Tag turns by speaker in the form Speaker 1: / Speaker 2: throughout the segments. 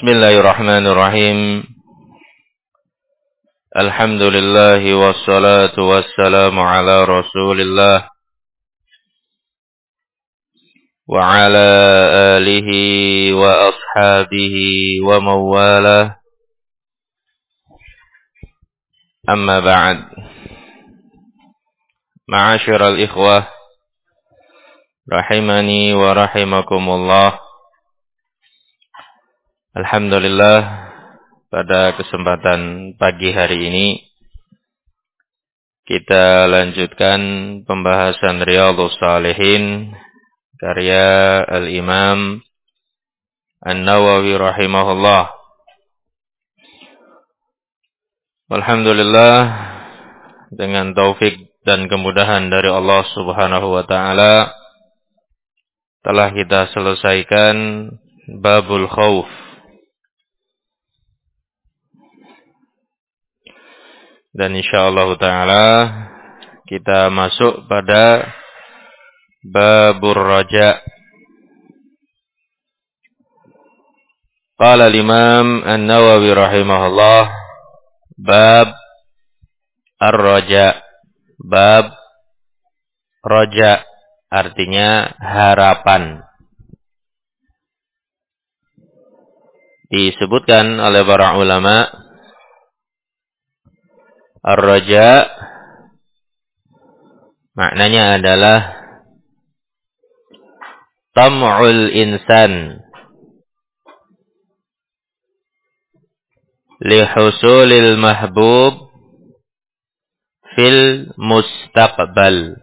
Speaker 1: Bismillahirrahmanirrahim. Alhamdulillah wassalatu wassalamu ala Rasulillah wa ala alihi wa ashabihi wa mawalah. Amma ba'd. Ma'asyiral ikhwah rahimani wa rahimakumullah. Alhamdulillah, pada kesempatan pagi hari ini kita lanjutkan pembahasan Riyadhus Shalihin karya Al-Imam An-Nawawi rahimahullah. Alhamdulillah, dengan taufik dan kemudahan dari Allah Subhanahu wa taala telah kita selesaikan babul khauf. Dan insyaallah ta'ala kita masuk pada babur raja. Qala al-Imam An-Nawawi rahimahullah, bab ar-raja. Bab raja artinya harapan. Disebutkan oleh para ulama, ar-raja maknanya adalah tam'ul insan li husulil mahbub fil mustaqbal.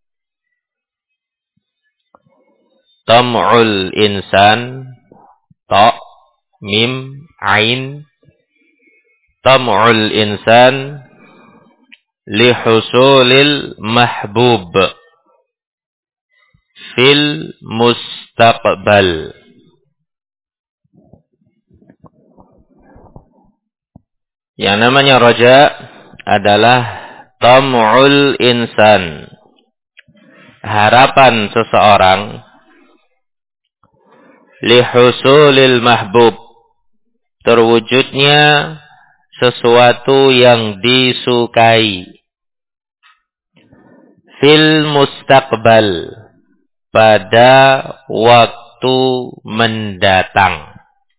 Speaker 1: Tam'ul insan, ta, mim, ain, tam'ul insan lihusulil mahbub fil mustaqbal. Yang namanya raja adalah tam'ul insan, harapan seseorang, lihusulil mahbub, terwujudnya sesuatu yang disukai, fil mustaqbal, pada waktu mendatang.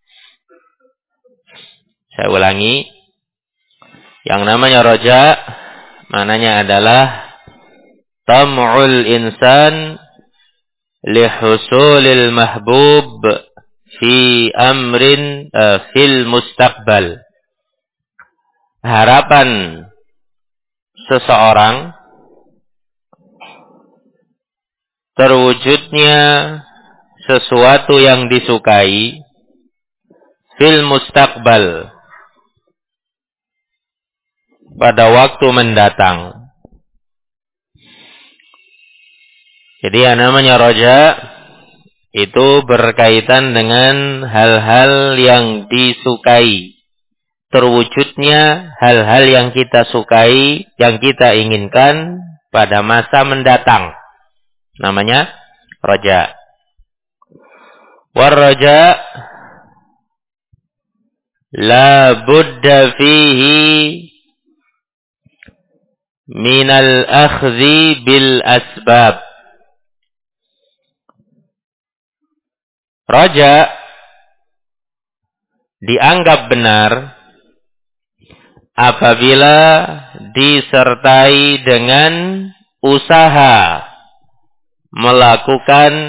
Speaker 1: Saya ulangi, yang namanya raja maknanya adalah tam'ul insan lihusulil mahbub fi amrin fil mustaqbal, harapan seseorang terwujudnya sesuatu yang disukai fil mustaqbal, pada waktu mendatang. Jadi yang namanya raja itu berkaitan dengan hal-hal yang disukai, terwujudnya hal-hal yang kita sukai, yang kita inginkan pada masa mendatang. Namanya raja. War raja la budda fihi minal akhdhi bil asbab. Raja dianggap benar apabila disertai dengan usaha melakukan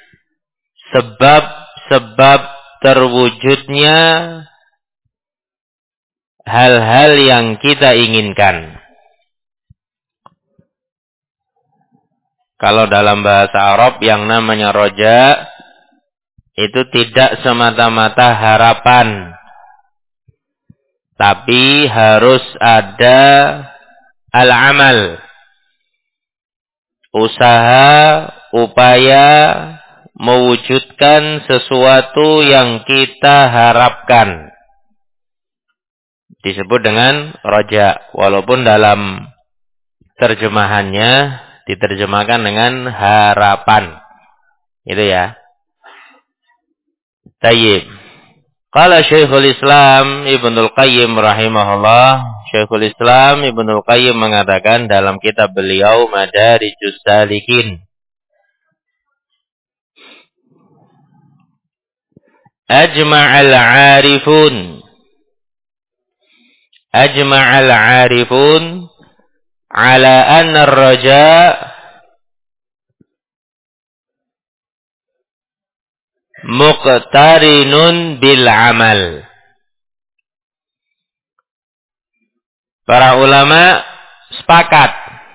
Speaker 1: sebab-sebab terwujudnya hal-hal yang kita inginkan. Kalau dalam bahasa Arab yang namanya raja itu tidak semata-mata harapan, tapi harus ada al-amal, usaha, upaya mewujudkan sesuatu yang kita harapkan. Disebut dengan raja, walaupun dalam terjemahannya diterjemahkan dengan harapan. Itu ya. Tayyib. Qala Syekhul Islam Ibnul Qayyim rahimahullah. Syekhul Islam Ibnul Qayyim mengatakan dalam kitab beliau Madarijus Salikin, Ajma'al 'arifun ala anna ar-raja' muqtarinun bil amal. Para ulama sepakat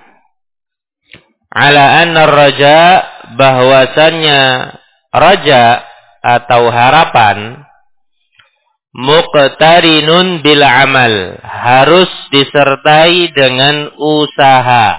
Speaker 1: ala anna ar-raja, bahwasannya raja atau harapan muqtarinun bil amal, harus disertai dengan usaha.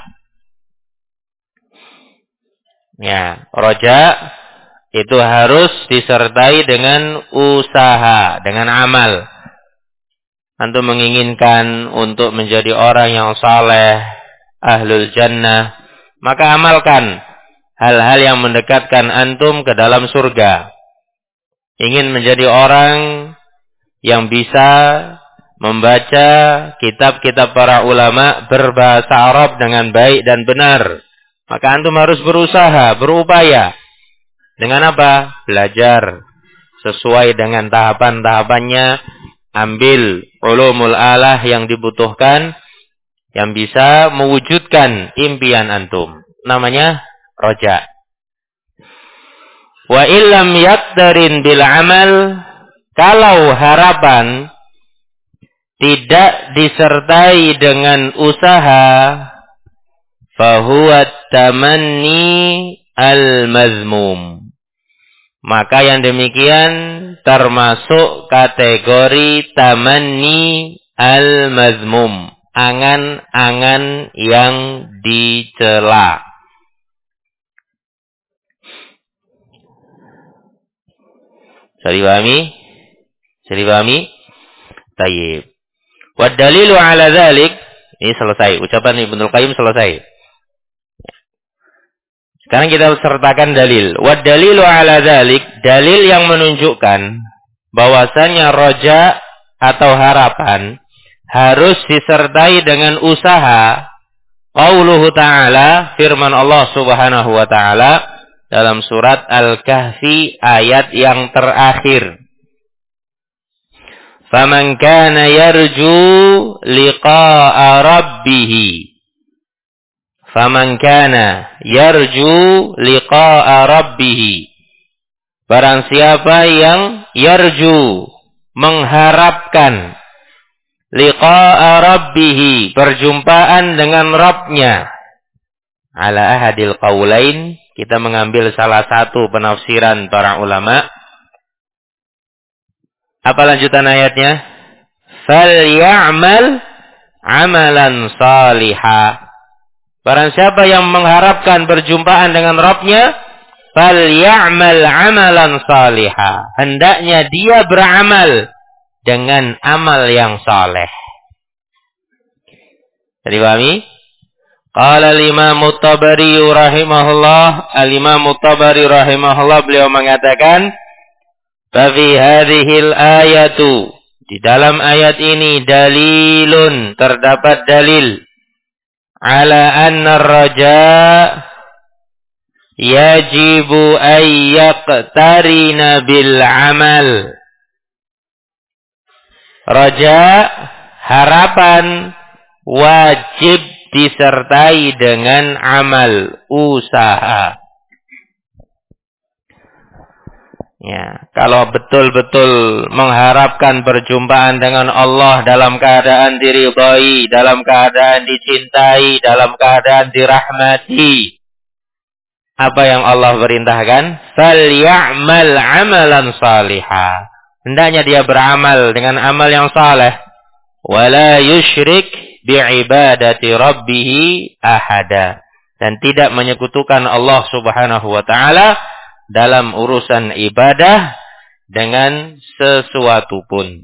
Speaker 1: Ya, raja itu harus disertai dengan usaha, dengan amal. Antum menginginkan untuk menjadi orang yang saleh, ahlul jannah, maka amalkan hal-hal yang mendekatkan antum ke dalam surga. Ingin menjadi orang yang bisa membaca kitab-kitab para ulama berbahasa Arab dengan baik dan benar, maka antum harus berusaha, berupaya. Dengan apa? Belajar sesuai dengan tahapan-tahapannya, ambil ulumul alah yang dibutuhkan, yang bisa mewujudkan impian antum. Namanya roja. Wa illam yaqtarin bil amal, kalau harapan tidak disertai dengan usaha, fahuwa tamanni al-mazmum, maka yang demikian termasuk kategori tamanni al-mazmum, angan-angan yang dicela. Bisa dipahami? Tayyib. Wa dalilu ala dzalik, ini selesai. Ucapan Ibnul Qayyim selesai. Sekarang kita sertakan dalil. Wa dalilu ala dzalik, dalil yang menunjukkan bahwasanya roja atau harapan harus disertai dengan usaha. Qauluhu ta'ala, firman Allah Subhanahu wa ta'ala dalam surat Al-Kahfi ayat yang terakhir. Faman kana yarju liqa'a rabbih. Faman kana yarju liqa'a rabbih. Barang siapa yang yarju, mengharapkan, liqa'a rabbih, perjumpaan dengan Rabbnya. Ala ahadil qaulain, kita mengambil salah satu penafsiran para ulama. Apa lanjutan ayatnya? Falyamal amalan salihah. Barang siapa yang mengharapkan perjumpaan dengan Rabbnya, falyamal amalan salihah, hendaknya dia beramal dengan amal yang saleh. Jadi pahami? Qala al-Imam At-Tabari rahimahullah, al-Imam At-Tabari rahimahullah, beliau mengatakan, fa fi hadhil ayatu, di dalam ayat ini dalilun, terdapat dalil ala anna ar-raja yajibu an yaqtarina bil amal. Raja, harapan, wajib disertai dengan amal, usaha. Ya, kalau betul-betul mengharapkan perjumpaan dengan Allah dalam keadaan diridhai, dalam keadaan dicintai, dalam keadaan dirahmati, apa yang Allah perintahkan? Falyamal amalan salihah. Hendaknya dia beramal dengan amal yang saleh. Wala yusyrik bi'ibadati rabbih ahada. Dan tidak menyekutukan Allah Subhanahu wa ta'ala dalam urusan ibadah dengan sesuatu pun.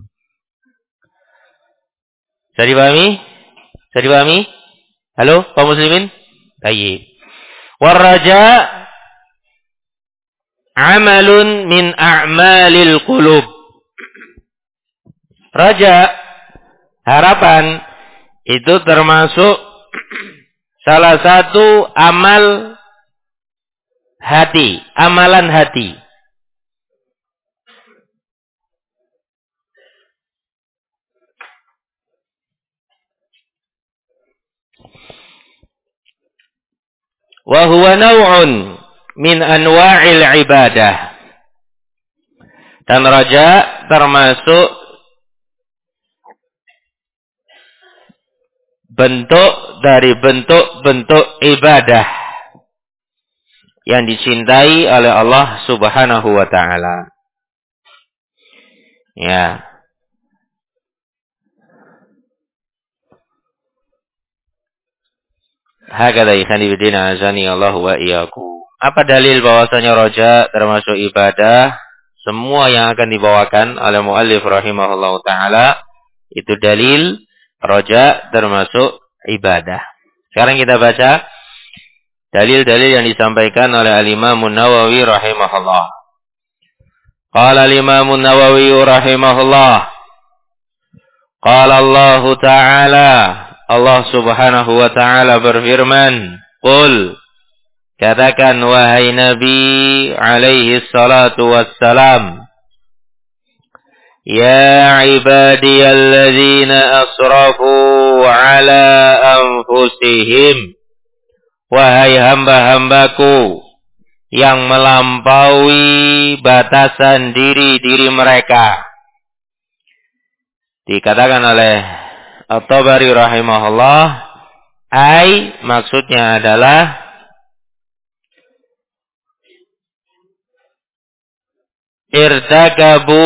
Speaker 1: Bisa dipahami? Halo, kaum muslimin? Baik. Warraja amalun min a'malil qulub. Raja, harapan, itu termasuk salah satu amal hati, amalan hati. Wa huwa naw'un min anwa'il ibadah. Dan raja termasuk bentuk dari bentuk-bentuk ibadah yang dicintai oleh Allah Subhanahu wa taala. Ya. Hakadha ikhwani bidina azani Allah wa iyyakum. Apa dalil bahwasanya roja termasuk ibadah? Semua yang akan dibawakan oleh muallif rahimahullahu taala itu dalil roja termasuk ibadah. Sekarang kita baca dalil-dalil yang disampaikan oleh al-Imam An-Nawawi rahimahullah. Qala al-Imam An-Nawawi rahimahullah. Qala Allah taala, Allah Subhanahu wa taala berfirman, "Qul," katakan wahai Nabi alaihi salatu wassalam, "Ya ibadiyalladzina asrafu ala anfusihim," wahai hamba-hambaku yang melampaui batasan diri mereka. Dikatakan oleh At-Tabari rahimahullah, maksudnya adalah irtakabu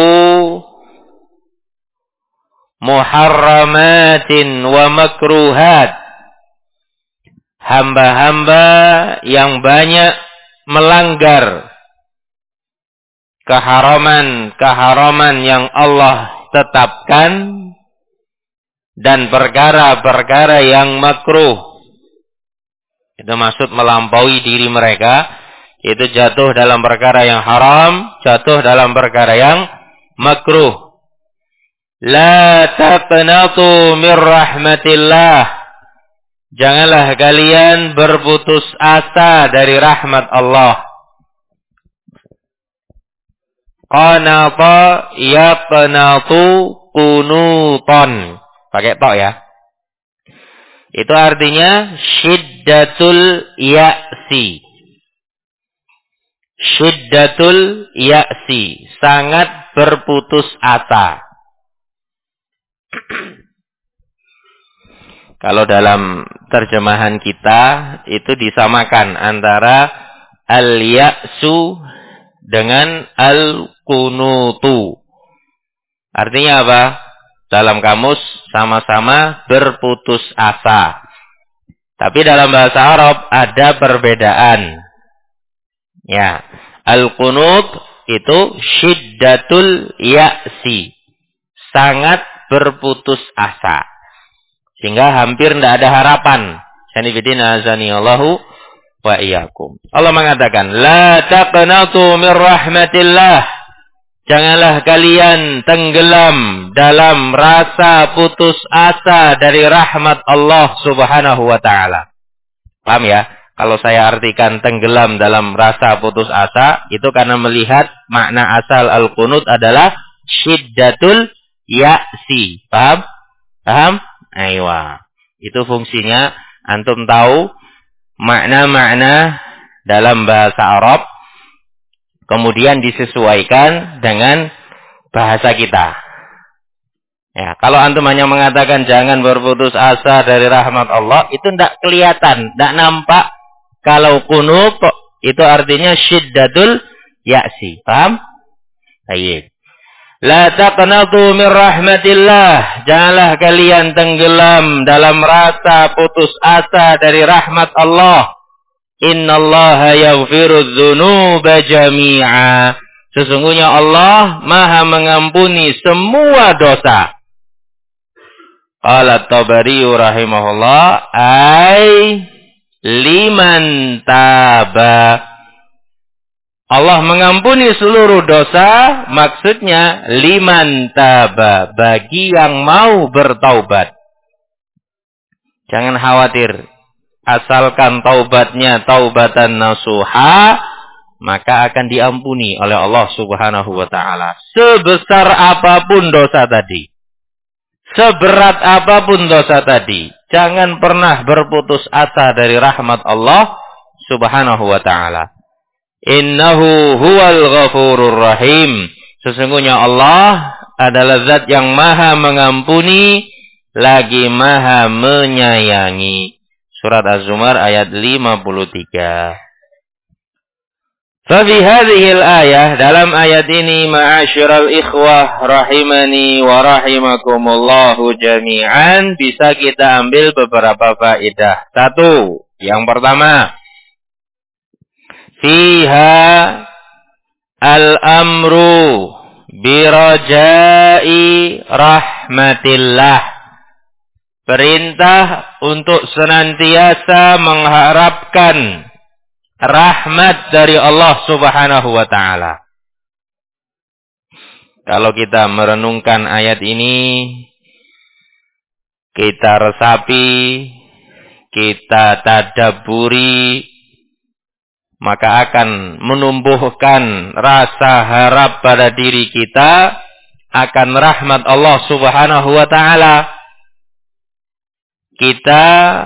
Speaker 1: muharramatin wa makruhat. Hamba-hamba yang banyak melanggar keharaman yang Allah tetapkan dan perkara-perkara yang makruh. Itu maksud melampaui diri mereka, itu jatuh dalam perkara yang haram, jatuh dalam perkara yang makruh. La taqnatu mir rahmatillah. Janganlah kalian berputus asa dari rahmat Allah. Qanata yaqnatu qunutan. Pakai tok ya. Itu artinya syiddatul ya'si. Syiddatul ya'si. Sangat berputus asa. Kalau dalam terjemahan kita itu disamakan antara al-ya'su dengan al-kunutu. Artinya apa? Dalam kamus sama-sama berputus asa. Tapi dalam bahasa Arab ada perbedaan. Ya, al-qunut itu syiddatul ya'si. Sangat berputus asa. Sehingga hampir tidak ada harapan. Sanifidina azani Allahu wa iyyakum. Allah mengatakan, la taqnatu mir rahmatillah. Janganlah kalian tenggelam dalam rasa putus asa dari rahmat Allah Subhanahu wa taala. Paham ya? Kalau saya artikan tenggelam dalam rasa putus asa, itu karena melihat makna asal al-qunut adalah syiddatul ya'si. Paham? Paham? Aywa. Itu fungsinya antum tahu makna-makna dalam bahasa Arab, kemudian disesuaikan dengan bahasa kita. Ya, kalau antum hanya mengatakan jangan berputus asa dari rahmat Allah, itu tidak kelihatan, tidak nampak. Kalau kunut itu artinya syiddatul ya'si. Paham? Baik. La taqnatu min rahmatillah. Janganlah kalian tenggelam dalam rasa putus asa dari rahmat Allah. Innallaha yaghfirudz dzunuba jami'a. Sesungguhnya Allah Maha mengampuni semua dosa. Qala Tabari rahimahullah, liman taba. Allah mengampuni seluruh dosa, maksudnya liman taba, bagi yang mau bertaubat. Jangan khawatir, asalkan taubatnya taubatan nasuha, maka akan diampuni oleh Allah Subhanahu wa taala. Sebesar apapun dosa tadi, seberat apapun dosa tadi, jangan pernah berputus asa dari rahmat Allah Subhanahu wa taala. Innahu huwal ghafurur rahim. Sesungguhnya Allah adalah zat yang maha mengampuni, lagi maha menyayangi. Surat Az-Zumar ayat 53. Fafi hadhil ayah, dalam ayat ini, ma'asyiral ikhwah rahimani wa rahimakumullahu jami'an, bisa kita ambil beberapa faedah. Satu, yang pertama, fiha al-amru birajai rahmatillah. Perintah untuk senantiasa mengharapkan rahmat dari Allah Subhanahu wa taala. Kalau kita merenungkan ayat ini, kita resapi, kita tadabburi, maka akan menumbuhkan rasa harap pada diri kita akan rahmat Allah Subhanahu wa taala. Kita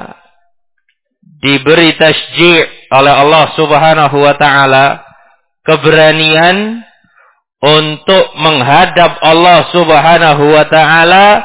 Speaker 1: diberi tasji' oleh Allah Subhanahu wa taala keberanian untuk menghadap Allah Subhanahu wa taala,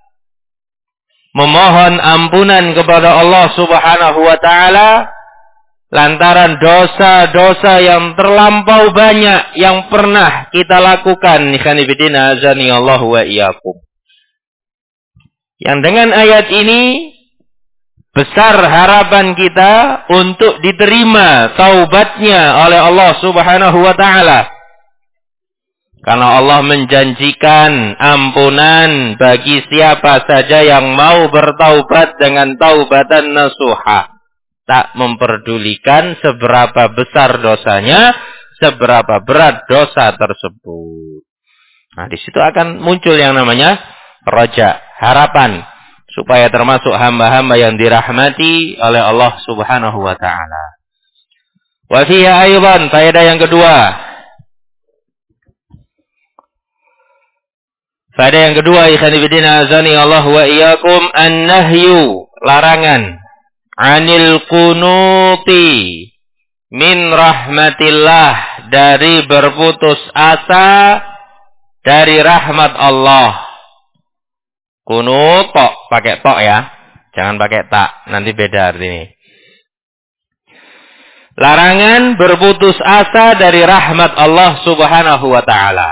Speaker 1: memohon ampunan kepada Allah Subhanahu wa taala lantaran dosa-dosa yang terlampau banyak yang pernah kita lakukan. Ikhwani fillah, azani Allah wa iyyakum. Yang dengan ayat ini besar harapan kita untuk diterima taubatnya oleh Allah Subhanahu wa taala. Karena Allah menjanjikan ampunan bagi siapa saja yang mau bertaubat dengan taubatan nasuha. Tak memperdulikan seberapa besar dosanya, seberapa berat dosa tersebut. Nah, di situ akan muncul yang namanya raja, harapan, supaya termasuk hamba-hamba yang dirahmati oleh Allah Subhanahu wa taala. Wa fiha aydan, faedah yang kedua. Faedah yang kedua, ikhwan fillah, azani Allah wa iyyakum, an-nahyu, larangan, anil kunuti min rahmatillah, dari berputus asa dari rahmat Allah. Kunut tok, pakai tok ya, jangan pakai tak, nanti beda artinya. Larangan berputus asa dari rahmat Allah Subhanahu wa taala.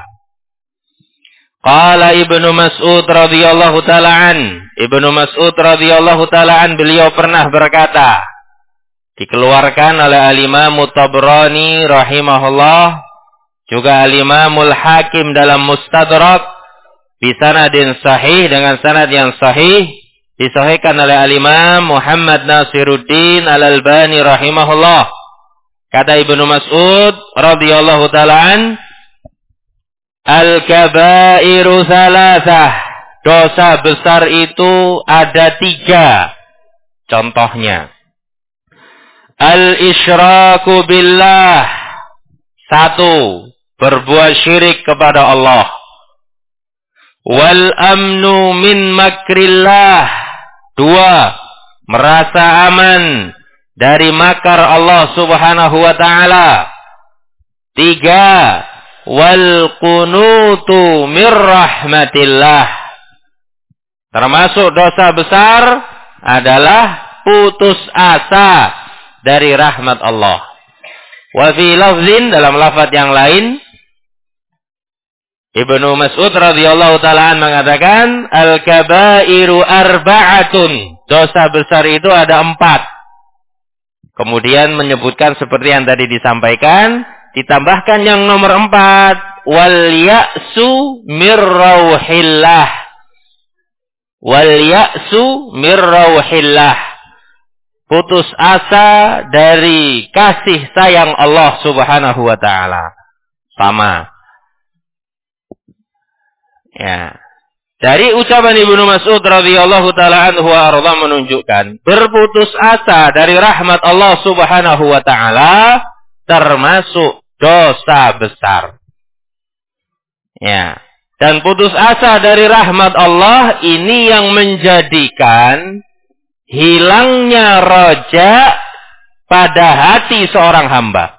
Speaker 1: Qala Ibnu Mas'ud radhiyallahu ta'ala an. Ibnu Mas'ud radhiyallahu ta'ala an, beliau pernah berkata, dikeluarkan oleh Al-Imam Tabrani rahimahullah, juga Al-Imamul Hakim dalam Mustadrak, bisanadin sahih, dengan sanad yang sahih, disahihkan oleh Al-Imam Muhammad Nasiruddin Al-Albani rahimahullah. Kata Ibnu Mas'ud radhiyallahu ta'ala an, al-kabairu thalathah, dosa besar itu ada 3 contohnya. Al-isyraku billah, 1, berbuat syirik kepada Allah. Wal amnu min makrillah, 2, merasa aman dari makar Allah Subhanahu wa taala. 3, wal qunutu mir rahmatillah, termasuk dosa besar adalah putus asa dari rahmat Allah. Wa fi lafzin, dalam lafaz yang lain, Ibnu Mas'ud radhiyallahu ta'ala mengatakan, al-kabairu arba'atun, dosa besar itu ada 4. Kemudian menyebutkan seperti yang tadi disampaikan, ditambahkan yang nomor 4, wal ya'su mir rauhillah. Wal ya'su mir rauhillah, putus asa dari kasih sayang Allah Subhanahu wa taala. Sama. Ya. Dari ucapan Ibnu Mas'ud radhiyallahu taala anhu wa arda menunjukkan berputus asa dari rahmat Allah Subhanahu wa taala termasuk dosa besar. Ya. Dan putus asa dari rahmat Allah ini yang menjadikan hilangnya roja pada hati seorang hamba.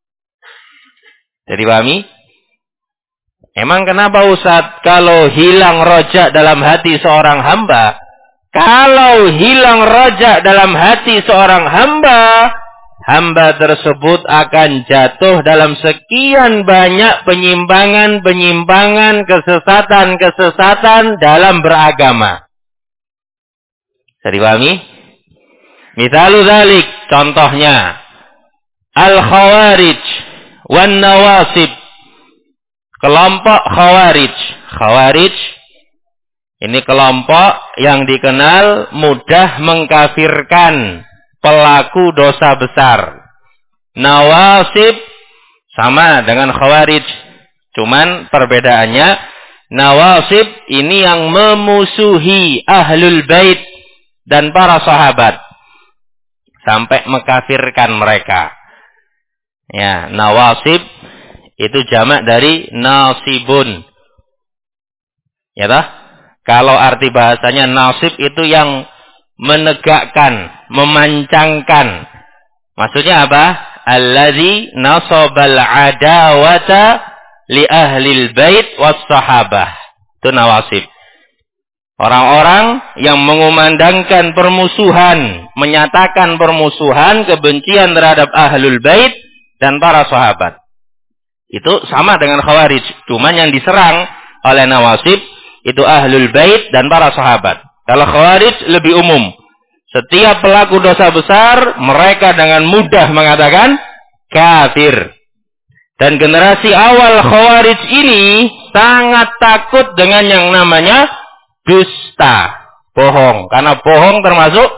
Speaker 1: Jadi pahami? Emang kenapa Ustaz kalau hilang roja dalam hati seorang hamba? Kalau hilang roja dalam hati seorang hamba, hamba tersebut akan jatuh dalam sekian banyak penyimpangan-penyimpangan, kesesatan-kesesatan dalam beragama. Bisa dipahami? Misalu dzalik, contohnya al-khawarij wan nawasib. Kelompok khawarij. Khawarij ini kelompok yang dikenal mudah mengkafirkan pelaku dosa besar. Nawasib sama dengan khawarij. Cuman perbedaannya nawasib ini yang memusuhi ahlul bait dan para sahabat sampai mengkafirkan mereka. Ya, nawasib itu jamak dari nasibun. Ya toh? Kalau arti bahasanya nasib itu yang menegakkan, memancangkan. Maksudnya apa? Allazi nasabal adawata li ahlil bait was sahabah. Itu nawasib. Orang-orang yang mengumandangkan permusuhan, menyatakan permusuhan, kebencian terhadap ahlul bait dan para sahabat. Itu sama dengan khawarij. Cuman yang diserang oleh nawasib itu ahlul bait dan para sahabat. Kalau khawarij lebih umum. Setiap pelaku dosa besar, mereka dengan mudah mengatakan kafir. Dan generasi awal khawarij ini sangat takut dengan yang namanya dusta, bohong. Karena bohong termasuk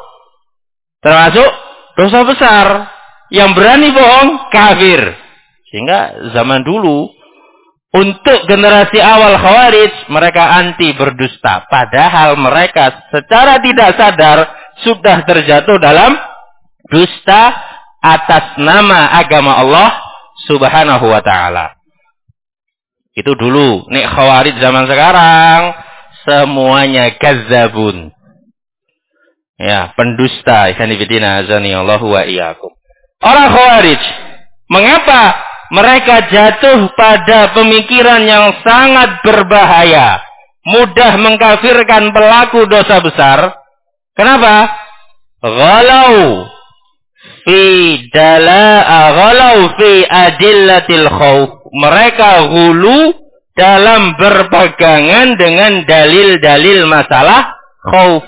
Speaker 1: dosa besar. Yang berani bohong, kafir. Sehingga zaman dulu, untuk generasi awal khawarij, mereka anti berdusta. Padahal mereka secara tidak sadar sudah terjatuh dalam dusta atas nama agama Allah Subhanahu wa ta'ala. Itu dulu. Nek khawarij zaman sekarang, semuanya kazzabun. Ya, pendusta. Ikhwanifidina azani Allahu wa iyyakum. Orang khawarij, mengapa mereka jatuh pada pemikiran yang sangat berbahaya, mudah mengkafirkan pelaku dosa besar? Kenapa? Ghalau fi adillatil khauf. Mereka hulu dalam berpegangan dengan dalil-dalil masalah khauf.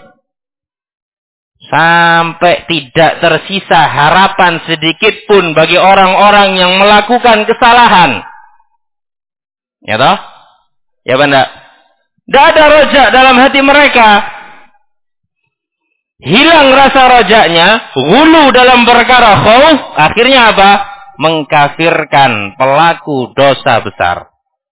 Speaker 1: Sampai tidak tersisa harapan sedikit pun bagi orang-orang yang melakukan kesalahan. Ya toh? Ya benda. Tidak ada rojak dalam hati mereka. Hilang rasa rojaknya. Hulu dalam perkara khauf. Akhirnya apa? Mengkafirkan pelaku dosa besar.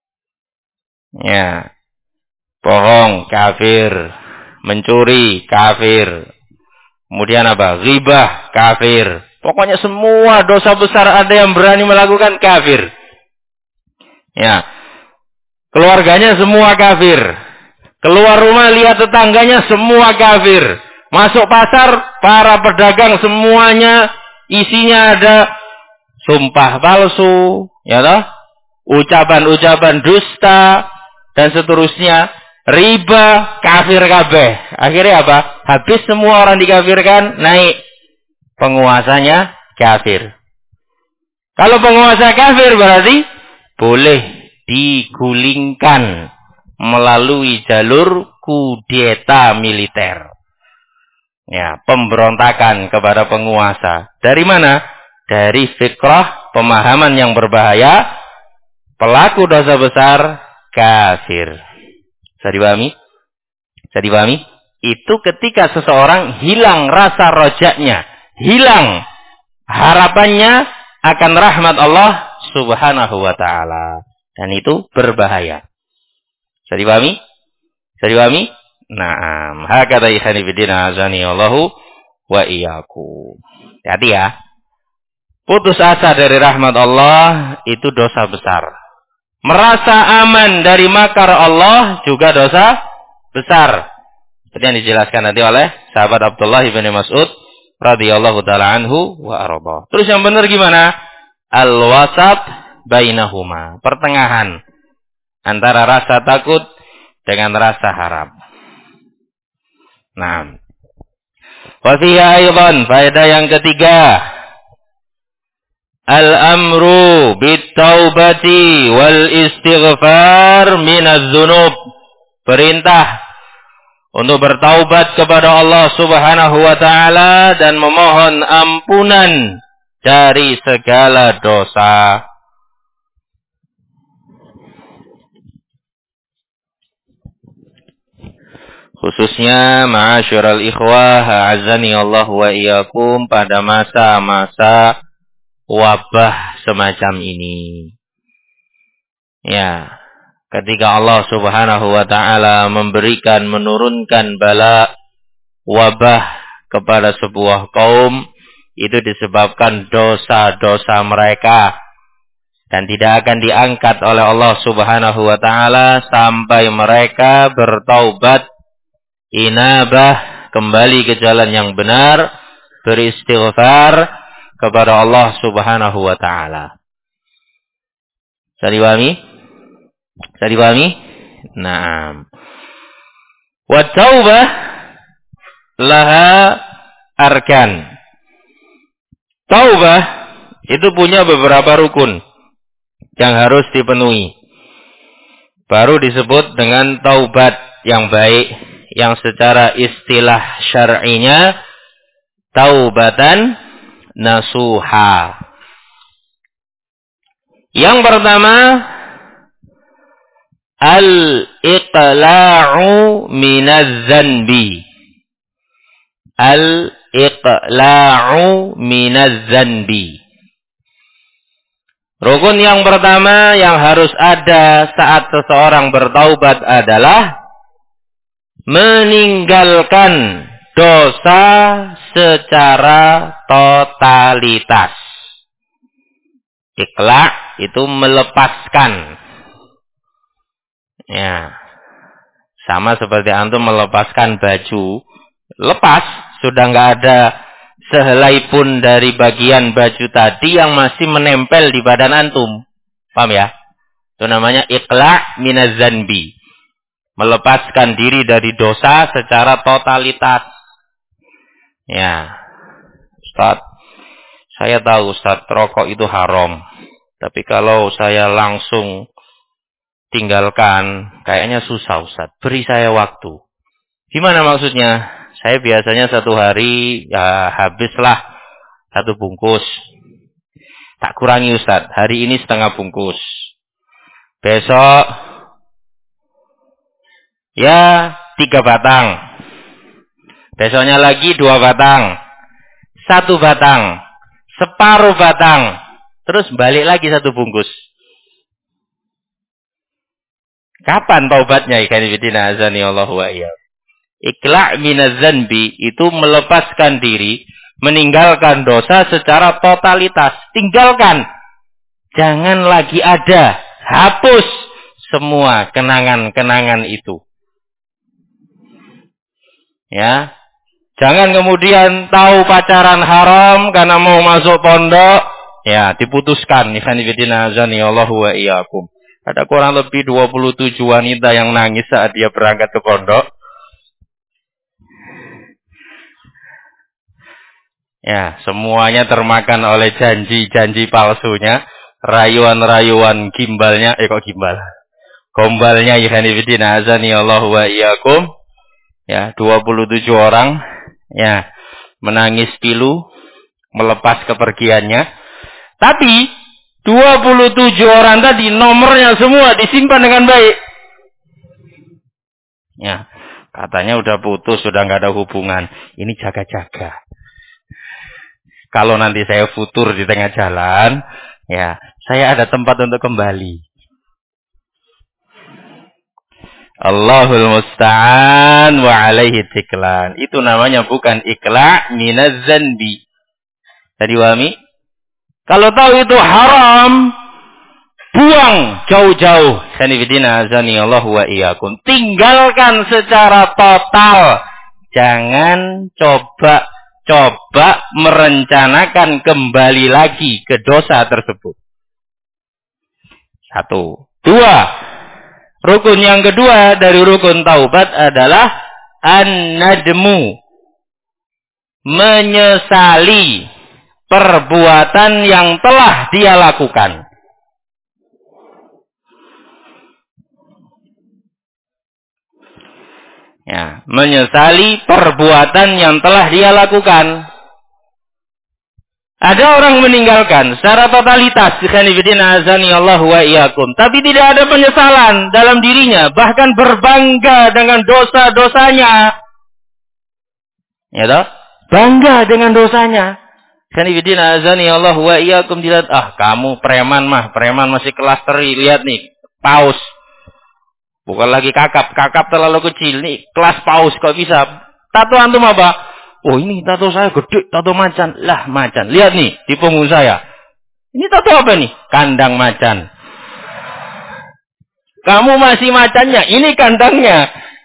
Speaker 1: Ya. Bohong, kafir. Mencuri, kafir. Kemudian apa? Ghibah, kafir. Pokoknya semua dosa besar ada yang berani melakukan, kafir. Ya. Keluarganya semua kafir. Keluar rumah lihat tetangganya semua kafir. Masuk pasar, para pedagang semuanya isinya ada sumpah palsu, ya toh? Ucapan-ucapan dusta dan seterusnya. Riba, kafir kabeh. Akhirnya apa? Habis semua orang dikafirkan, naik penguasanya kafir. Kalau penguasa kafir berarti boleh digulingkan melalui jalur kudeta militer. Ya, pemberontakan kepada penguasa. Dari mana? Dari fikrah, pemahaman yang berbahaya, pelaku dosa besar kafir. Bisa dipahami? Bisa dipahami? Itu ketika seseorang hilang rasa rojaknya, hilang harapannya akan rahmat Allah Subhanahu wa taala. Dan itu berbahaya. Bisa dipahami? Bisa dipahami? Naam, hakadha ikhwani fillah azani Allahu wa iyyakum. Hati ya. Putus asa dari rahmat Allah itu dosa besar. Merasa aman dari makar Allah juga dosa besar. Seperti yang dijelaskan nanti oleh sahabat Abdullah bin Mas'ud radhiyallahu taala anhu wa arda. Terus yang benar gimana? Al-wasat bainahuma. Pertengahan antara rasa takut dengan rasa harap. Nah, wa fiha aidan faedah yang ketiga, al-amru bit-taubati wal istighfar minadz-dzunub. Perintah untuk bertaubat kepada Allah Subhanahu wa taala dan memohon ampunan dari segala dosa. Khususnya ma'asyiral ikhwah a'azzani Allah wa iyyakum pada masa-masa wabah semacam ini. Ya, ketika Allah Subhanahu wa taala menurunkan bala wabah kepada sebuah kaum, itu disebabkan dosa-dosa mereka dan tidak akan diangkat oleh Allah Subhanahu wa taala sampai mereka bertaubat, inabah, kembali ke jalan yang benar, beristighfar kepada Allah Subhanahu wa taala. Bisa dipahami? Bisa dipahami? Naam. Wa taubah laha arkan. Taubah itu punya beberapa rukun yang harus dipenuhi. Baru disebut dengan taubat yang baik, yang secara istilah syar'inya taubatan nasuha. Yang pertama, al-iqla'u minaz-zanbi. Al-iqla'u minaz-zanbi. Rukun yang pertama yang harus ada saat seseorang bertaubat adalah meninggalkan dosa secara totalitas. Iqla' itu melepaskan. Ya. Sama seperti antum melepaskan baju. Lepas, sudah nggak ada sehelai pun dari bagian baju tadi yang masih menempel di badan antum. Paham ya? Itu namanya iqla' minaz-zanbi. Melepaskan diri dari dosa secara totalitas. Ya. Ustaz, saya tahu Ustaz, rokok itu haram. Tapi kalau saya langsung tinggalkan, kayaknya susah Ustaz. Beri saya waktu. Gimana maksudnya? Saya biasanya satu hari, ya habislah 1 bungkus. Tak kurangi Ustaz, hari ini setengah bungkus. Besok, ya 3 batang. Besoknya lagi 2 batang. 1 batang. Separuh batang. Terus balik lagi 1 bungkus. Kapan taubatnya? Ikhwan fillah azani Allah wa iyyakum. Iqla' minaz-zanbi itu melepaskan diri, meninggalkan dosa secara totalitas. Tinggalkan. Jangan lagi ada. Hapus semua kenangan-kenangan itu. Ya. Jangan kemudian tahu pacaran haram karena mau masuk pondok, ya diputuskan. Ikhwan fillah azani Allah wa iyyakum. Ada kurang lebih 27 wanita yang nangis saat dia berangkat ke pondok. Ya, semuanya termakan oleh janji-janji palsunya, rayuan-rayuan gimbalnya, kok gimbal? Gombalnya ikhwan fillah azani Allah wa iyyakum. Ya, 27 orang ya menangis pilu melepas kepergiannya. Tapi 27 orang tadi nomornya semua disimpan dengan baik. Ya, katanya udah putus, sudah nggak ada hubungan. Ini jaga-jaga. Kalau nanti saya futur di tengah jalan, ya, saya ada tempat untuk kembali. Allahul musta'an wa alaihi tiklan. Itu namanya bukan ikla' minaz zanbi. Tadi wami? Kalau tahu itu haram, buang jauh-jauh. Sanifidina azani Allah wa iyyakum. Tinggalkan secara total. Jangan coba merencanakan kembali lagi ke dosa tersebut. 1. 2. Rukun yang kedua dari rukun taubat adalah an-nadmu. Menyesali perbuatan yang telah dia lakukan. Ya, menyesali perbuatan yang telah dia lakukan. Ada orang meninggalkan secara totalitas, ikhwanifidina azani Allah wa iyyakum, tapi tidak ada penyesalan dalam dirinya, bahkan berbangga dengan dosa-dosanya. Ya toh? Bangga dengan dosanya. Ikhwanifidina azani Allah wa iyyakum, dilihat, kamu preman masih kelas teri, lihat nih, paus. Bukan lagi kakap terlalu kecil, nih kelas paus kok bisa. Tato antum apa? Oh, ini tato saya gede, tato macan. Lah, macan. Lihat nih, di punggung saya. Ini tato apa nih? Kandang macan. Kamu masih macannya, ini kandangnya.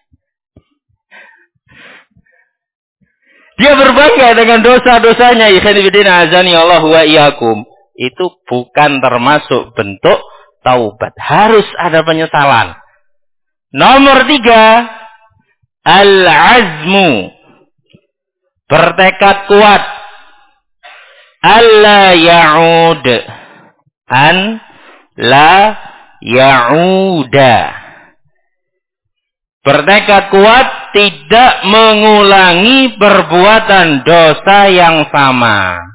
Speaker 1: Dia berbangga dengan dosa-dosanya. Ikhwanifidina azani Allah wa iyyakum. Itu bukan termasuk bentuk taubat. Harus ada penyesalan. Nomor 3. Al-azmu. Bertekad kuat. Alla ya'ud. An la ya'uda. Bertekad kuat tidak mengulangi perbuatan dosa yang sama.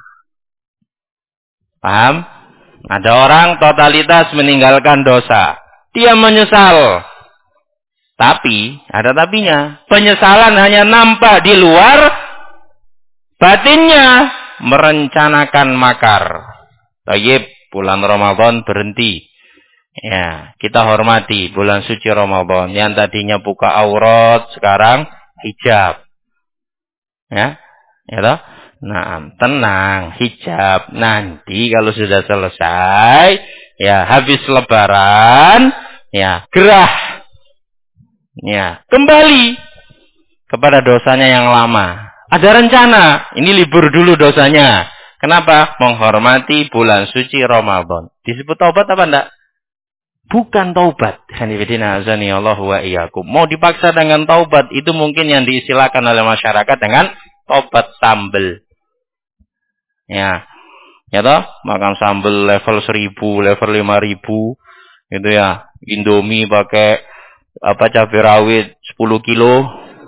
Speaker 1: Paham? Ada orang totalitas meninggalkan dosa. Dia menyesal. Tapi, ada tapinya. Penyesalan hanya nampak di luar. Batinnya merencanakan makar. Tayyib, bulan Ramadan berhenti. Ya, kita hormati bulan suci Ramadan. Yang tadinya buka aurat, sekarang hijab. Ya toh? Nah, tenang, hijab. Nanti kalau sudah selesai, ya habis lebaran, ya gerah. Ya, kembali kepada dosanya yang lama. Ada rencana, ini libur dulu dosanya. Kenapa? Menghormati bulan suci Ramadan. Disebut taubat apa enggak? Bukan taubat. Hanifidina azani Allah wa iyyakum. Mau dipaksa dengan taubat, itu mungkin yang diistilahkan oleh masyarakat dengan taubat sambel. Ya toh? Makan sambel level 1000, level 5000. Gitu ya. Indomie pakai cabai rawit 10 kilo.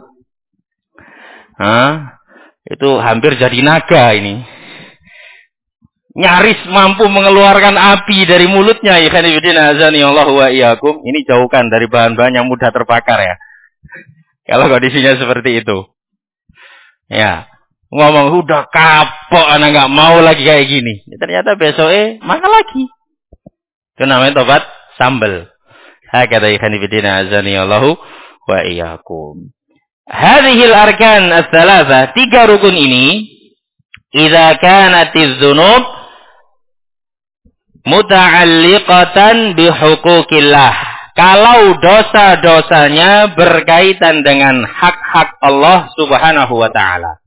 Speaker 1: Itu hampir jadi naga ini. Nyaris mampu mengeluarkan api dari mulutnya. Ikhwanifidina azani Allah wa iyyakum. Ini jauhkan dari bahan-bahan yang mudah terbakar ya. Kalau kondisinya seperti itu. Ya. Ngomong udah kapok, anak nggak mau lagi kayak gini. Ternyata besok makan lagi. Itu namanya tobat sambel. Hakata ikhwanifidina azani Allah wa iyyakum. Hadhil arkan ats-tsalatsa, 3 rukun ini, idza kanatiz dzunub muta'alliqatan bi huquqillah. Kalau dosa-dosanya berkaitan dengan hak-hak Allah Subhanahu wa taala.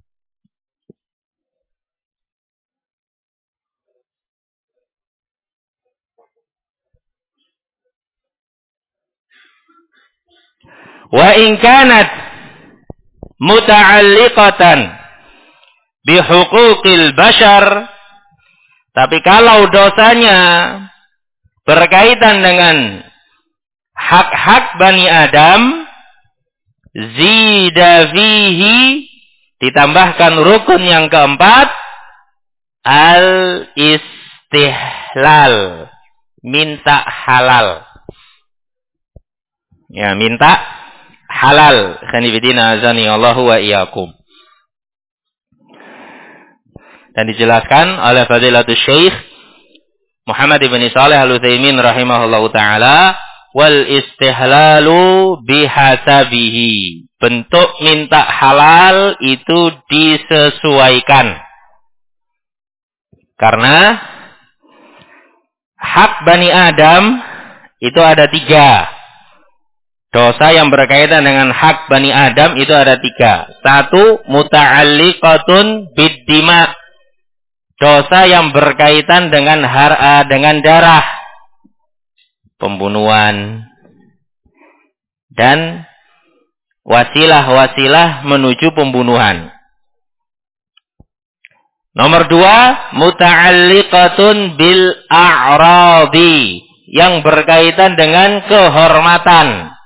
Speaker 1: Wa in kanat muta'alliqatan bihuquqil bashar, tapi kalau dosanya berkaitan dengan hak-hak Bani Adam, zida fihi, ditambahkan rukun yang keempat, al-istihlal, minta halal. Ya, minta halal. Khanifidina azani Allahu wa iyyakum. Dan dijelaskan oleh Fadilatul Syekh Muhammad ibn Shalih Al-Utsaimin rahimahullahu taala, wal istihlalu bihasabihi. Bentuk minta halal itu disesuaikan. Karena hak Bani Adam itu ada 3. Dosa yang berkaitan dengan hak Bani Adam itu ada 3. 1, muta'alliqatun biddima. Dosa yang berkaitan dengan darah. Pembunuhan. Dan wasilah-wasilah menuju pembunuhan. Nomor 2, muta'alliqatun bil a'radi. Yang berkaitan dengan kehormatan.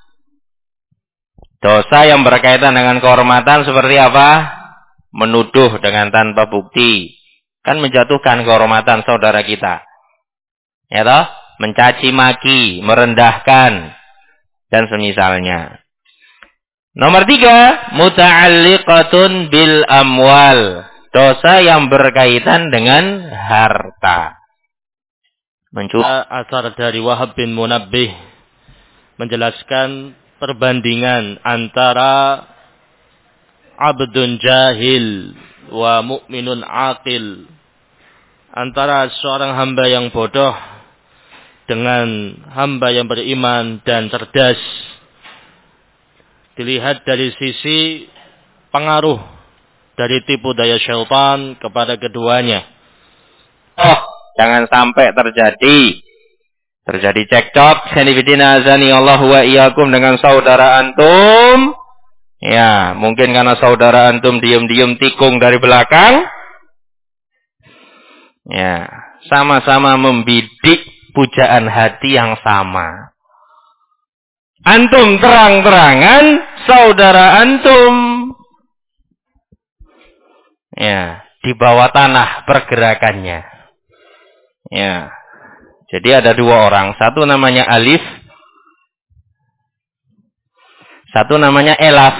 Speaker 1: Dosa yang berkaitan dengan kehormatan seperti apa? Menuduh dengan tanpa bukti. Kan menjatuhkan kehormatan saudara kita. Ya toh? Mencaci maki, merendahkan, dan semisalnya. Nomor 3, muta'alliqatun bil amwal. Dosa yang berkaitan dengan harta.
Speaker 2: Asar dari Wahab bin Munabbih menjelaskan perbandingan antara abdun jahil wa mu'minun aqil, antara seorang hamba yang bodoh dengan hamba yang beriman dan cerdas. Dilihat dari sisi pengaruh dari tipu daya syaitan kepada keduanya.
Speaker 1: Jangan sampai terjadi cekcok sanifidina azani Allah wa iyyakum dengan saudara antum. Ya, mungkin karena saudara antum diam-diam tikung dari belakang. Ya, sama-sama membidik pujaan hati yang sama. Antum terang-terangan, saudara antum ya, di bawah tanah pergerakannya. Ya. Jadi ada 2 orang, satu namanya Alif, satu namanya Elaf.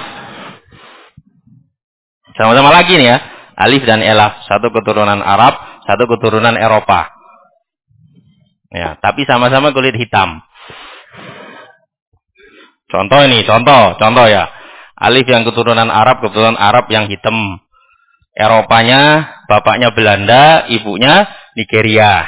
Speaker 1: Sama-sama lagi nih ya, Alif dan Elaf, satu keturunan Arab, satu keturunan Eropa. Ya, tapi sama-sama kulit hitam. Contoh ya. Alif yang keturunan Arab yang hitam. Eropanya, bapaknya Belanda, ibunya Nigeria.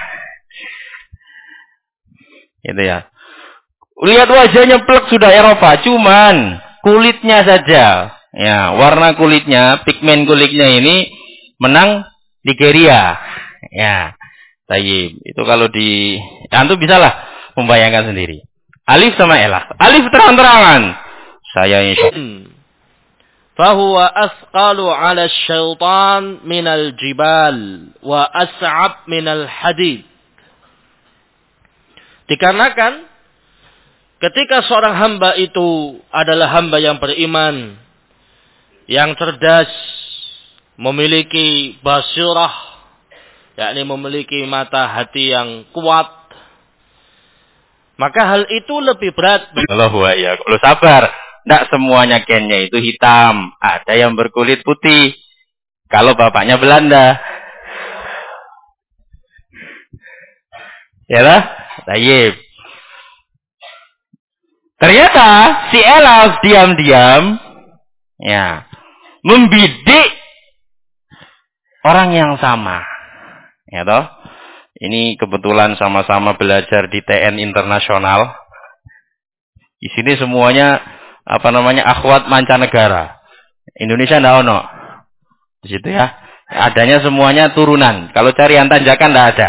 Speaker 1: Gitu ya. Lihat wajahnya plek sudah Eropa, cuman kulitnya saja. Ya, warna kulitnya, pigmen kulitnya ini menang Nigeria. Ya. Tayyib. Itu kalau antum bisalah membayangkan sendiri. Alif sama Elaf. Alif terang-terangan. Saya insyaallah.
Speaker 2: Fahuwa asqalu 'ala syaitan minal jibal wa as'ab minal hadid. Dikarenakan ketika seorang hamba itu adalah hamba yang beriman, yang cerdas, memiliki basirah, yakni memiliki mata hati yang kuat, maka hal itu lebih berat.
Speaker 1: Kalau sabar, tidak semuanya gennya itu hitam, ada yang berkulit putih. Kalau bapaknya Belanda, ya lah. Tayyib. Ternyata si Elaf diam-diam ya membidik orang yang sama. Ya toh? Ini kebetulan sama-sama belajar di TN Internasional. Di sini semuanya akhwat mancanegara. Indonesia ndak ono. Di situ ya. Adanya semuanya turunan. Kalau carian tanjakan ndak ada.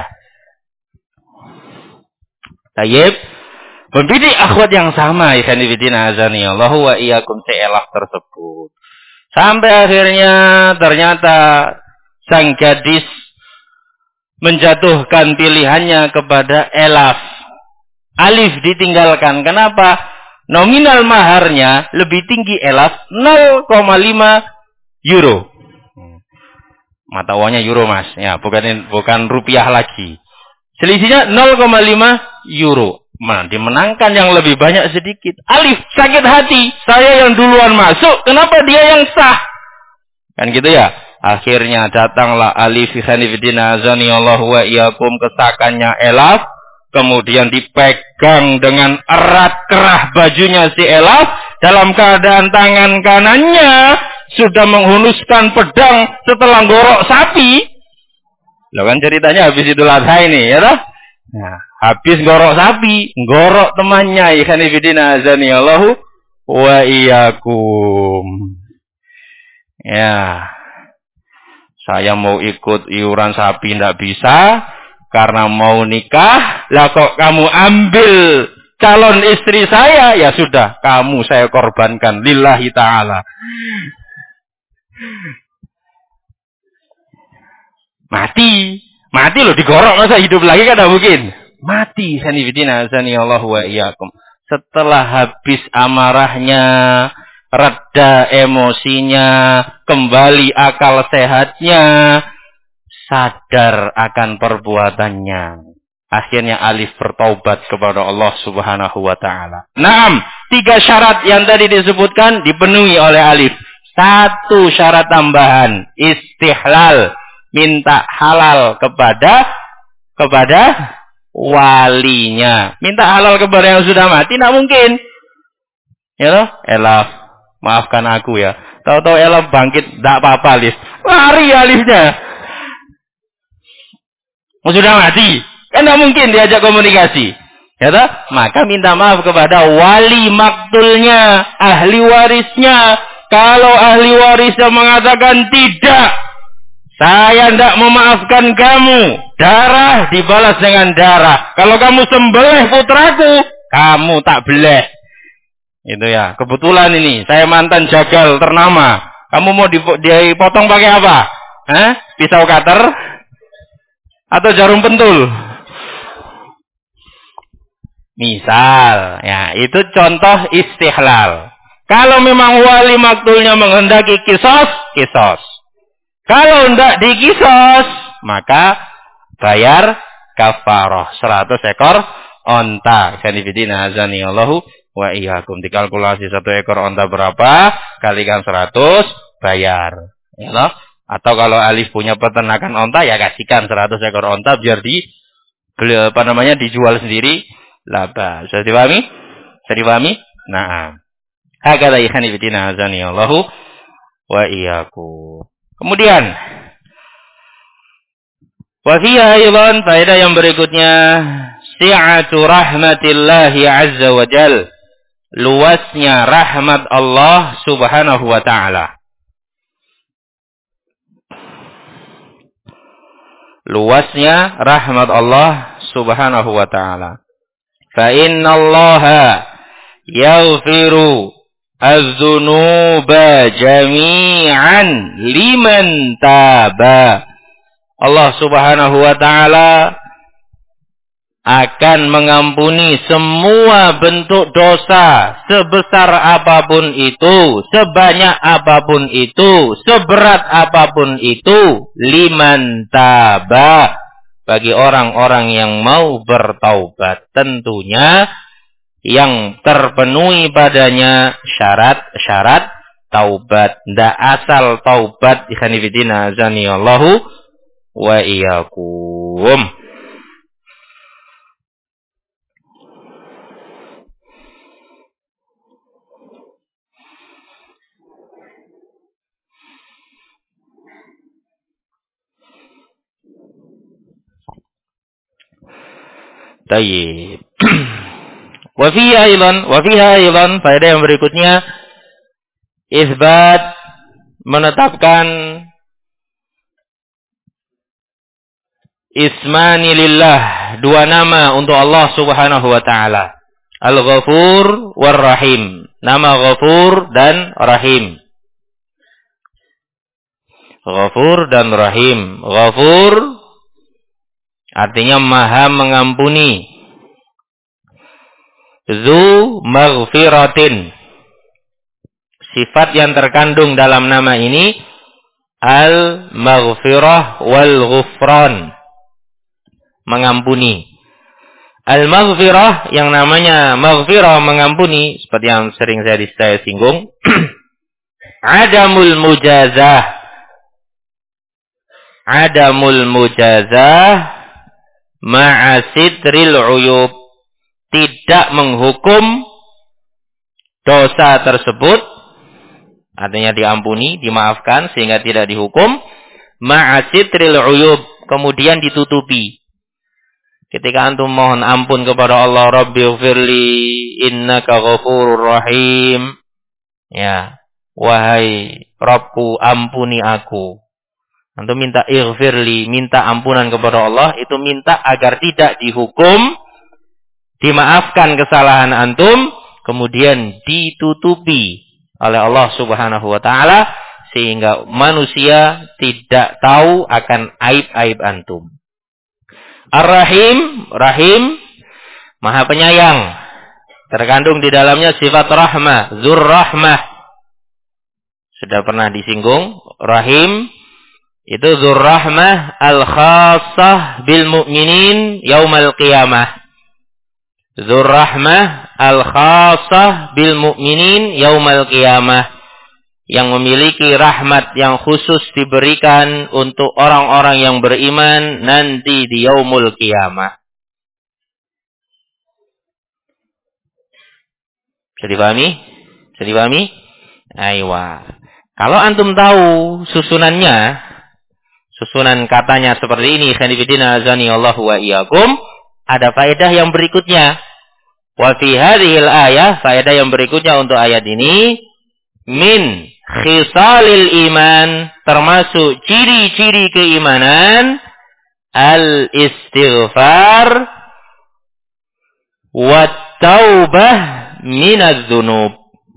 Speaker 1: Tayyib, membidik akhwat yang sama, ikhwan fillah azani Allah wa iyyakum Elaf tersebut. Sampai akhirnya ternyata sang gadis menjatuhkan pilihannya kepada Elaf. Alif ditinggalkan. Kenapa? Nominal maharnya lebih tinggi Elaf 0,5 euro. Mata uangnya euro, Mas. Ya, bukan rupiah lagi. Selisihnya 0,5 euro. Dimenangkan yang lebih banyak sedikit. Alif sakit hati. Saya yang duluan masuk, kenapa dia yang sah? Kan gitu ya. Akhirnya datanglah alif khanifidina azani Allah wa iyakum, kesakannya Elaf. Kemudian dipegang dengan erat kerah bajunya si Elaf. Dalam keadaan tangan kanannya sudah menghunuskan pedang setelah gorok sapi. Loh kan ceritanya habis Idul Adha ini, ya toh? Nah, habis gorok sapi, gorok temannya, khanifidina azani Allah wa iyakum. Ya. Saya mau ikut iuran sapi tidak bisa karena mau nikah. Lah kok kamu ambil calon istri saya? Ya sudah, kamu saya korbankan lillahi ta'ala. Mati loh, digorok, masa hidup lagi kan tidak mungkin. Mati, sanifidina azani Allah wa iyyakum. Setelah habis amarahnya, reda emosinya, kembali akal sehatnya, sadar akan perbuatannya. Akhirnya alif bertaubat kepada Allah Subhanahu wa ta'ala. Naam, 3 syarat yang tadi disebutkan dipenuhi oleh alif. 1 syarat tambahan, istihlal, minta halal kepada walinya. Minta halal kepada yang sudah mati tidak mungkin. Ya loh, Elaf, maafkan aku ya. Tahu-tahu Elaf bangkit, tidak apa-apa Alif. Lari Alifnya. Sudah mati. Kan tidak mungkin diajak komunikasi. Ya toh? Maka minta maaf kepada wali maktulnya, ahli warisnya. Kalau ahli warisnya mengatakan tidak, saya tidak memaafkan kamu, darah dibalas dengan darah. Kalau kamu sembelih putraku, kamu tak beleh. Itu ya. Kebetulan ini saya mantan jagal ternama. Kamu mau dipotong pakai apa? Pisau cutter atau jarum pentul? Misal, ya itu contoh istihlal. Kalau memang wali maktulnya menghendaki kisos, kisos. Kalau tidak dikisos, maka bayar kafarah 100 ekor onta. Khanifidina azani Allahu wa iyyakum. Dikalkulasi 1 ekor onta berapa? Kalikan 100, bayar. Ya loh? Atau kalau Alif punya peternakan onta, ya kasihkan 100 ekor onta biar dijual sendiri. Laba. Sudah dipahami? Sudah dipahami? Nah. Hakadha khanifidina azani Allahu wa iyyakum. Kemudian wa fiha aidan, faedah yang berikutnya, si'atu rahmatillahi azza wa jal, luasnya rahmat Allah Subhanahu wa ta'ala. Luasnya rahmat Allah Subhanahu wa ta'ala. Fa innallaha yaghfiru az-dzunuba jami'an liman taba. Allah Subhanahu wa ta'ala akan mengampuni semua bentuk dosa, sebesar apapun itu, sebanyak apapun itu, seberat apapun itu, liman taba, bagi orang-orang yang mau bertaubat. Tentunya yang terpenuhi padanya syarat-syarat taubat. Tidak asal taubat. Ikhanifidina azani Allahu wa iyyakum. Tayyib. Wa fiha aidan, faedah yang berikutnya, isbat, menetapkan ismani lillah, 2 nama untuk Allah Subhanahu wa ta'ala. Al-Ghafur war-Rahim. Nama Ghafur dan Rahim. Ghafur dan Rahim. Ghafur artinya maha mengampuni. Zu maghfiratin. Sifat yang terkandung dalam nama ini al-maghfirah wal-ghufran. Mengampuni. Al-maghfirah, yang namanya maghfirah, mengampuni, seperti yang sering saya singgung. Adamul mujazah. adamul mujazah ma'a sitril uyub. Tidak menghukum dosa tersebut, artinya diampuni, dimaafkan sehingga tidak dihukum, ma'a sitril uyub, kemudian ditutupi. Ketika antum mohon ampun kepada Allah, Rabbighfirli innaka ghafurur rahim. Ya, wahai Rabbku, ampuni aku. Antum minta ighfirli, minta ampunan kepada Allah, itu minta agar tidak dihukum, dimaafkan kesalahan antum, kemudian ditutupi oleh Allah Subhanahu wa taala sehingga manusia tidak tahu akan aib-aib antum. Ar-Rahim, Rahim, Maha Penyayang. Terkandung di dalamnya sifat rahmah, Dzur Rahmah. Sudah pernah disinggung, Rahim itu Dzur Rahmah al-khassah bil mu'minin yaumal qiyamah. Dzur Rahmah al-khassah bil mu'minin yaumal qiyamah. Yang memiliki rahmat yang khusus diberikan untuk orang-orang yang beriman nanti di yaumul qiyamah. Bisa dipahami? Bisa dipahami? Aywa. Kalau antum tahu susunannya, susunan katanya seperti ini, khanifidina azani Allah wa iyyakum, ada faedah yang berikutnya. Wa fi hadhil ayah, faedah yang berikutnya untuk ayat ini, min khisalil iman, termasuk ciri-ciri keimanan, al-istighfar wa taubah minadz dzunub.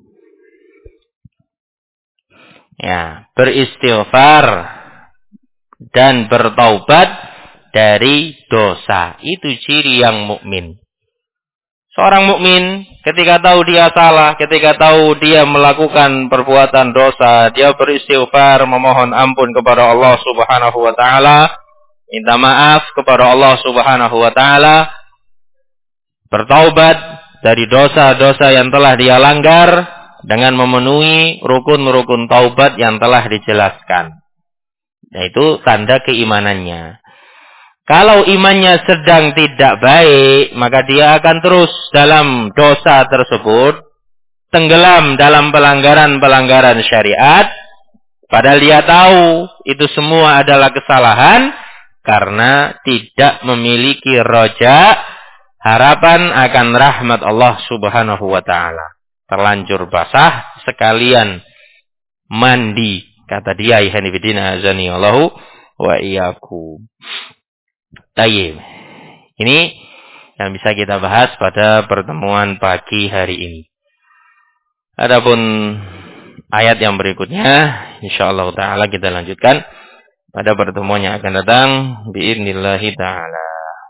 Speaker 1: Ya, beristighfar dan bertaubat dari dosa. Itu ciri yang mukmin. Seorang mukmin ketika tahu dia salah, ketika tahu dia melakukan perbuatan dosa, dia beristighfar, memohon ampun kepada Allah Subhanahu wa taala, minta maaf kepada Allah Subhanahu wa taala, bertaubat dari dosa-dosa yang telah dia langgar dengan memenuhi rukun-rukun taubat yang telah dijelaskan. Yaitu tanda keimanannya. Kalau imannya sedang tidak baik, maka dia akan terus dalam dosa tersebut, tenggelam dalam pelanggaran-pelanggaran syariat, padahal dia tahu itu semua adalah kesalahan, karena tidak memiliki roja, harapan akan rahmat Allah Subhanahu wa ta'ala. Terlanjur basah, sekalian mandi, kata dia, ihanifidina azani Allahu wa iyyakum. Tayyib. Ini yang bisa kita bahas pada pertemuan pagi hari ini. Adapun ayat yang berikutnya, insyaallah taala kita lanjutkan pada pertemuan yang akan datang biidznillah taala.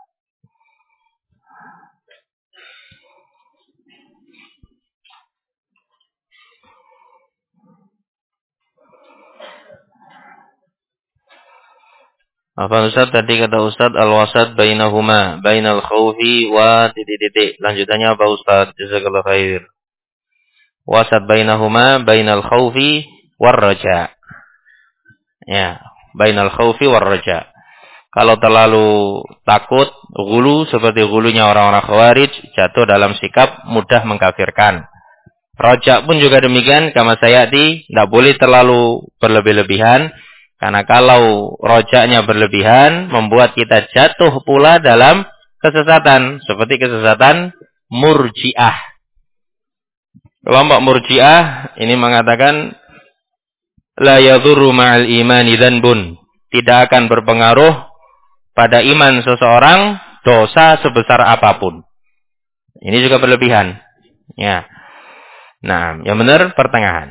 Speaker 1: Apa Ustaz tadi kata Ustaz al-wasat bainahuma, bainal khaufi wa titik-titik. Lanjutannya apa Ustaz? Jazakallahu khair. Wasat bainahuma, bainal khaufi war raja. Ya, bainal khaufi war raja. Kalau terlalu takut, ghulu seperti ghulunya orang-orang Khawarij, jatuh dalam sikap mudah mengkafirkan. Raja pun juga demikian, kama sayati, tidak boleh terlalu berlebih-lebihan. Karena kalau rojaknya berlebihan, membuat kita jatuh pula dalam kesesatan. Seperti kesesatan murji'ah. Kelompok murji'ah ini mengatakan, la yadhurru ma'al imani dzanbun. Tidak akan berpengaruh pada iman seseorang dosa sebesar apapun. Ini juga berlebihan. Ya. Nah, yang benar pertengahan.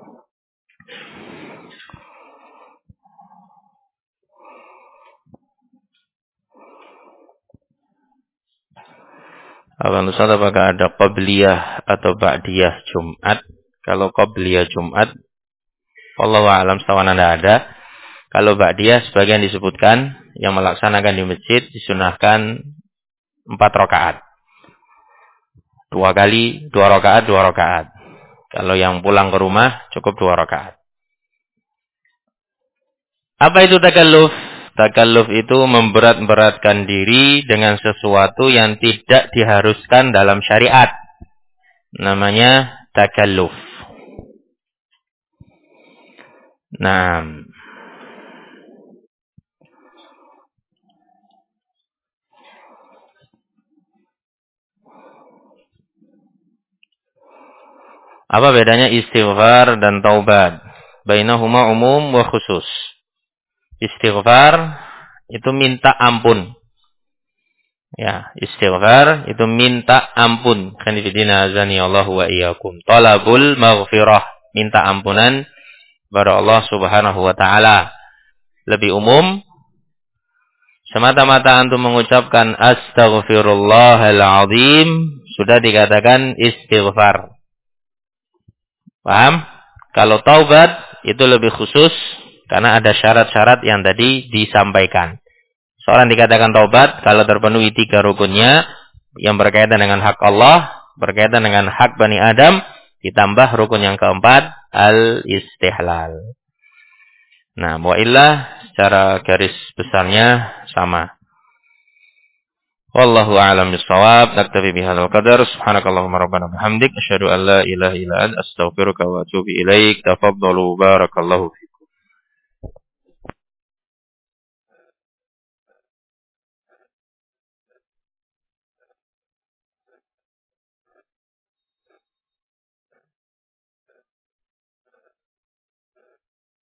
Speaker 1: Ustaz, apakah ada qabliyah atau ba'diyah Jumat? Kalau qabliyah Jumat, wallahu a'lam sawana tidak ada. Kalau ba'diyah sebagian disebutkan yang melaksanakan di masjid disunahkan 4 rakaat. 2 kali 2 rakaat, 2 rakaat. Kalau yang pulang ke rumah cukup 2 rakaat. Apa itu takalluf? Takalluf itu memberat-beratkan diri dengan sesuatu yang tidak diharuskan dalam syariat. Namanya takalluf. Nah, apa bedanya istighfar dan taubat? Bainahuma umum wa khusus. Istighfar itu minta ampun. Ya, istighfar itu minta ampun. Khanifidina azani Allah wa iyyakum. Talabul maghfirah, minta ampunan kepada Allah Subhanahu wa taala. Lebih umum, semata-mata antum mengucapkan astaghfirullahal azim sudah dikatakan istighfar. Paham? Kalau taubat itu lebih khusus karena ada syarat-syarat yang tadi disampaikan. Seorang dikatakan taubat kalau terpenuhi 3 rukunnya yang berkaitan dengan hak Allah, berkaitan dengan hak Bani Adam, ditambah rukun yang keempat, al-istihlal. Nah, wa'illah secara garis besarnya sama. Wallahu a'lam bishawab. Naktafi bihadzal qadar. Subhanakallahumma rabbana bihamdik asyhadu an la ilaha illa anta astaghfiruka wa atubu ilaik. Tafaddalu barakallahu fiik.